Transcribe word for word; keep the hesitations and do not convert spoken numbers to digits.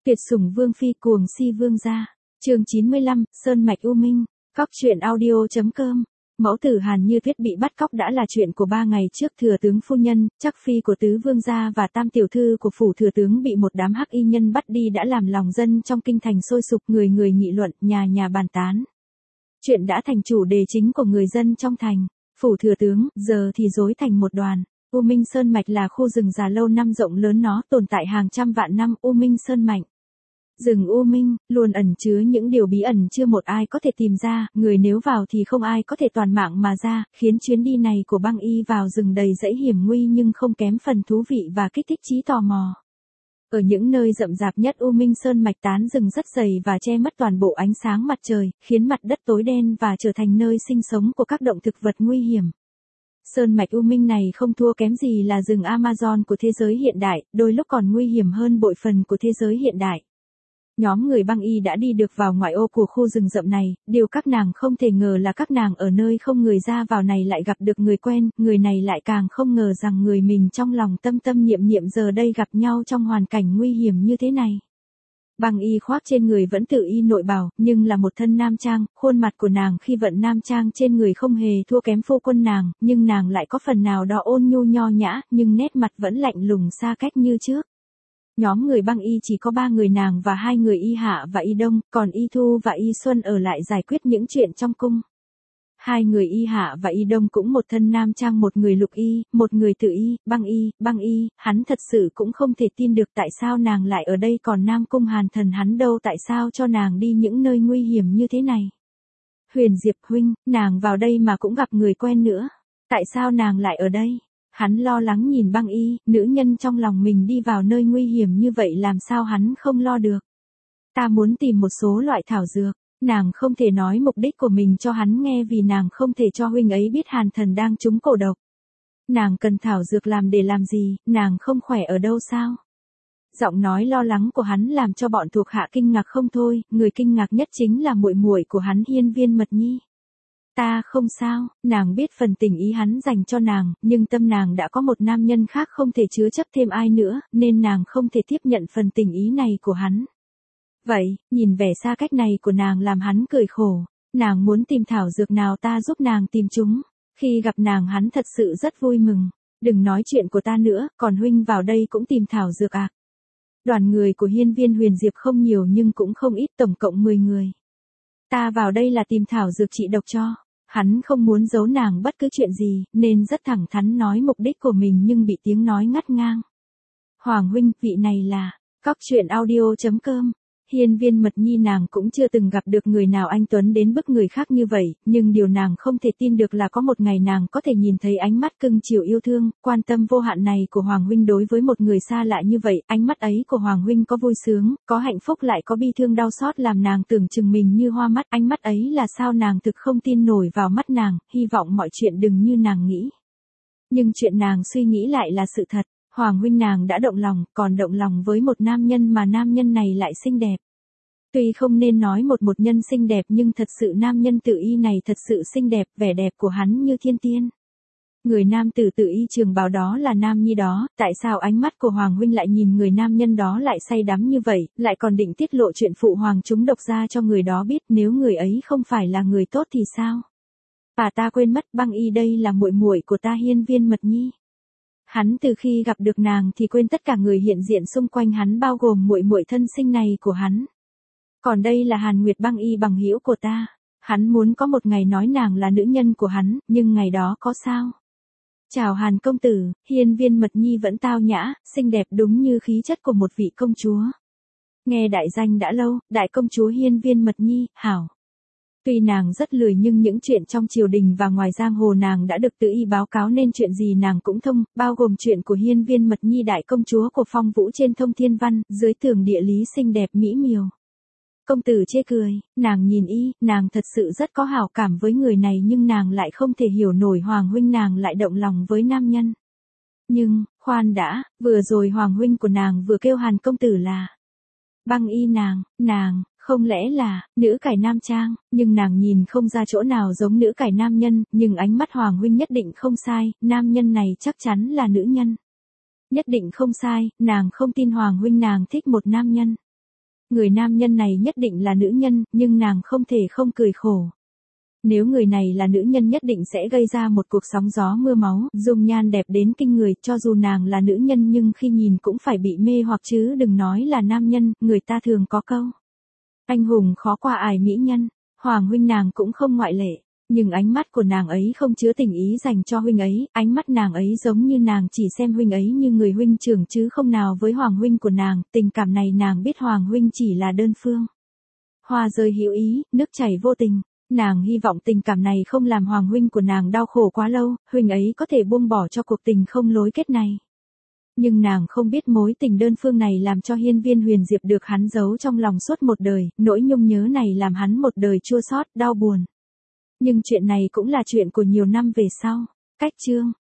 Tuyệt sủng vương phi cuồng si vương gia. Chương chín mươi lăm, Sơn mạch U Minh. Cóc truyện audio.com. Mẫu tử Hàn Như Tuyết bị bắt cóc đã là chuyện của ba ngày trước. Thừa tướng phu nhân, chắc phi của tứ vương gia và tam tiểu thư của phủ thừa tướng bị một đám hắc y nhân bắt đi đã làm lòng dân trong kinh thành sôi sục, người người nghị luận, nhà nhà bàn tán. Chuyện đã thành chủ đề chính của người dân trong thành. Phủ thừa tướng giờ thì rối thành một đoàn. U Minh Sơn mạch là khu rừng già lâu năm rộng lớn, nó tồn tại hàng trăm vạn năm. U Minh Sơn mạch, rừng U Minh, luôn ẩn chứa những điều bí ẩn chưa một ai có thể tìm ra, người nếu vào thì không ai có thể toàn mạng mà ra, khiến chuyến đi này của băng y vào rừng đầy dẫy hiểm nguy nhưng không kém phần thú vị và kích thích trí tò mò. Ở những nơi rậm rạp nhất U Minh Sơn mạch, tán rừng rất dày và che mất toàn bộ ánh sáng mặt trời, khiến mặt đất tối đen và trở thành nơi sinh sống của các động thực vật nguy hiểm. Sơn mạch U Minh này không thua kém gì là rừng Amazon của thế giới hiện đại, đôi lúc còn nguy hiểm hơn bội phần của thế giới hiện đại. Nhóm người băng y đã đi được vào ngoại ô của khu rừng rậm này, điều các nàng không thể ngờ là các nàng ở nơi không người ra vào này lại gặp được người quen, người này lại càng không ngờ rằng người mình trong lòng tâm tâm niệm niệm giờ đây gặp nhau trong hoàn cảnh nguy hiểm như thế này. Băng y khoác trên người vẫn tự y nội bào, nhưng là một thân nam trang, khuôn mặt của nàng khi vận nam trang trên người không hề thua kém phu quân nàng, nhưng nàng lại có phần nào đó ôn nhu nho nhã, nhưng nét mặt vẫn lạnh lùng xa cách như trước. Nhóm người băng y chỉ có ba người, nàng và hai người Y Hạ và Y Đông, còn Y Thu và Y Xuân ở lại giải quyết những chuyện trong cung. Hai người Y Hạ và Y Đông cũng một thân nam trang, một người lục y, một người tự y. Băng y, băng y, hắn thật sự cũng không thể tin được tại sao nàng lại ở đây, còn Nam Cung Hàn Thần hắn đâu, tại sao cho nàng đi những nơi nguy hiểm như thế này. Huyền Diệp huynh, nàng vào đây mà cũng gặp người quen nữa, tại sao nàng lại ở đây? Hắn lo lắng nhìn băng y, nữ nhân trong lòng mình đi vào nơi nguy hiểm như vậy làm sao hắn không lo được. Ta muốn tìm một số loại thảo dược, nàng không thể nói mục đích của mình cho hắn nghe vì nàng không thể cho huynh ấy biết Hàn Thần đang trúng cổ độc. Nàng cần thảo dược làm để làm gì, nàng không khỏe ở đâu sao? Giọng nói lo lắng của hắn làm cho bọn thuộc hạ kinh ngạc không thôi, người kinh ngạc nhất chính là muội muội của hắn, Hiên Viên Mật Nhi. Ta không sao, nàng biết phần tình ý hắn dành cho nàng, nhưng tâm nàng đã có một nam nhân khác, không thể chứa chấp thêm ai nữa, nên nàng không thể tiếp nhận phần tình ý này của hắn. Vậy, nhìn vẻ xa cách này của nàng làm hắn cười khổ, nàng muốn tìm thảo dược nào ta giúp nàng tìm chúng. Khi gặp nàng hắn thật sự rất vui mừng, đừng nói chuyện của ta nữa, còn huynh vào đây cũng tìm thảo dược à? Đoàn người của Hiên Viên Huyền Diệp không nhiều nhưng cũng không ít, tổng cộng mười người. Ta vào đây là tìm thảo dược trị độc cho. Hắn không muốn giấu nàng bất cứ chuyện gì, nên rất thẳng thắn nói mục đích của mình nhưng bị tiếng nói ngắt ngang. Hoàng huynh, vị này là Cóc truyện audio.com. Hiên Viên Mật Nhi nàng cũng chưa từng gặp được người nào anh tuấn đến bức người khác như vậy, nhưng điều nàng không thể tin được là có một ngày nàng có thể nhìn thấy ánh mắt cưng chiều yêu thương, quan tâm vô hạn này của Hoàng huynh đối với một người xa lạ như vậy. Ánh mắt ấy của Hoàng huynh có vui sướng, có hạnh phúc, lại có bi thương đau xót, làm nàng tưởng chừng mình như hoa mắt. Ánh mắt ấy là sao nàng thực không tin nổi vào mắt nàng, hy vọng mọi chuyện đừng như nàng nghĩ. Nhưng chuyện nàng suy nghĩ lại là sự thật. Hoàng huynh nàng đã động lòng, còn động lòng với một nam nhân mà nam nhân này lại xinh đẹp. Tuy không nên nói một một nhân xinh đẹp nhưng thật sự nam nhân tự y này thật sự xinh đẹp, vẻ đẹp của hắn như thiên tiên. Người nam tử tự y trường bào đó là Nam Nhi đó, tại sao ánh mắt của Hoàng huynh lại nhìn người nam nhân đó lại say đắm như vậy, lại còn định tiết lộ chuyện phụ hoàng chúng độc ra cho người đó biết, nếu người ấy không phải là người tốt thì sao? Bà ta quên mất, băng y đây là muội muội của ta, Hiên Viên Mật Nhi. Hắn từ khi gặp được nàng thì quên tất cả người hiện diện xung quanh hắn, bao gồm muội muội thân sinh này của hắn. Còn đây là Hàn Nguyệt, băng y bằng hữu của ta. Hắn muốn có một ngày nói nàng là nữ nhân của hắn, nhưng ngày đó có sao? Chào Hàn công tử. Hiên Viên Mật Nhi vẫn tao nhã, xinh đẹp đúng như khí chất của một vị công chúa. Nghe đại danh đã lâu, đại công chúa Hiên Viên Mật Nhi, hảo. Tuy nàng rất lười nhưng những chuyện trong triều đình và ngoài giang hồ nàng đã được tự y báo cáo nên chuyện gì nàng cũng thông, bao gồm chuyện của Hiên Viên Mật Nhi, đại công chúa của Phong Vũ trên Thông Thiên Văn, dưới tường địa lý xinh đẹp mỹ miều. Công tử chê cười, nàng nhìn y, nàng thật sự rất có hảo cảm với người này nhưng nàng lại không thể hiểu nổi Hoàng huynh nàng lại động lòng với nam nhân. Nhưng, khoan đã, vừa rồi Hoàng huynh của nàng vừa kêu Hàn công tử là băng y, nàng, nàng, không lẽ là nữ cải nam trang, nhưng nàng nhìn không ra chỗ nào giống nữ cải nam nhân, nhưng ánh mắt Hoàng huynh nhất định không sai, nam nhân này chắc chắn là nữ nhân. Nhất định không sai, nàng không tin Hoàng huynh nàng thích một nam nhân. Người nam nhân này nhất định là nữ nhân, nhưng nàng không thể không cười khổ. Nếu người này là nữ nhân nhất định sẽ gây ra một cuộc sóng gió mưa máu, dung nhan đẹp đến kinh người, cho dù nàng là nữ nhân nhưng khi nhìn cũng phải bị mê hoặc chứ đừng nói là nam nhân, người ta thường có câu. Anh hùng khó qua ải mỹ nhân, Hoàng huynh nàng cũng không ngoại lệ. Nhưng ánh mắt của nàng ấy không chứa tình ý dành cho huynh ấy, ánh mắt nàng ấy giống như nàng chỉ xem huynh ấy như người huynh trưởng chứ không nào với Hoàng huynh của nàng, tình cảm này nàng biết Hoàng huynh chỉ là đơn phương. Hoa rơi hữu ý, nước chảy vô tình, nàng hy vọng tình cảm này không làm Hoàng huynh của nàng đau khổ quá lâu, huynh ấy có thể buông bỏ cho cuộc tình không lối kết này. Nhưng nàng không biết mối tình đơn phương này làm cho hiên viên huyền diệp được hắn giấu trong lòng suốt một đời, nỗi nhung nhớ này làm hắn một đời chua xót, đau buồn. Nhưng chuyện này cũng là chuyện của nhiều năm về sau. Cách chương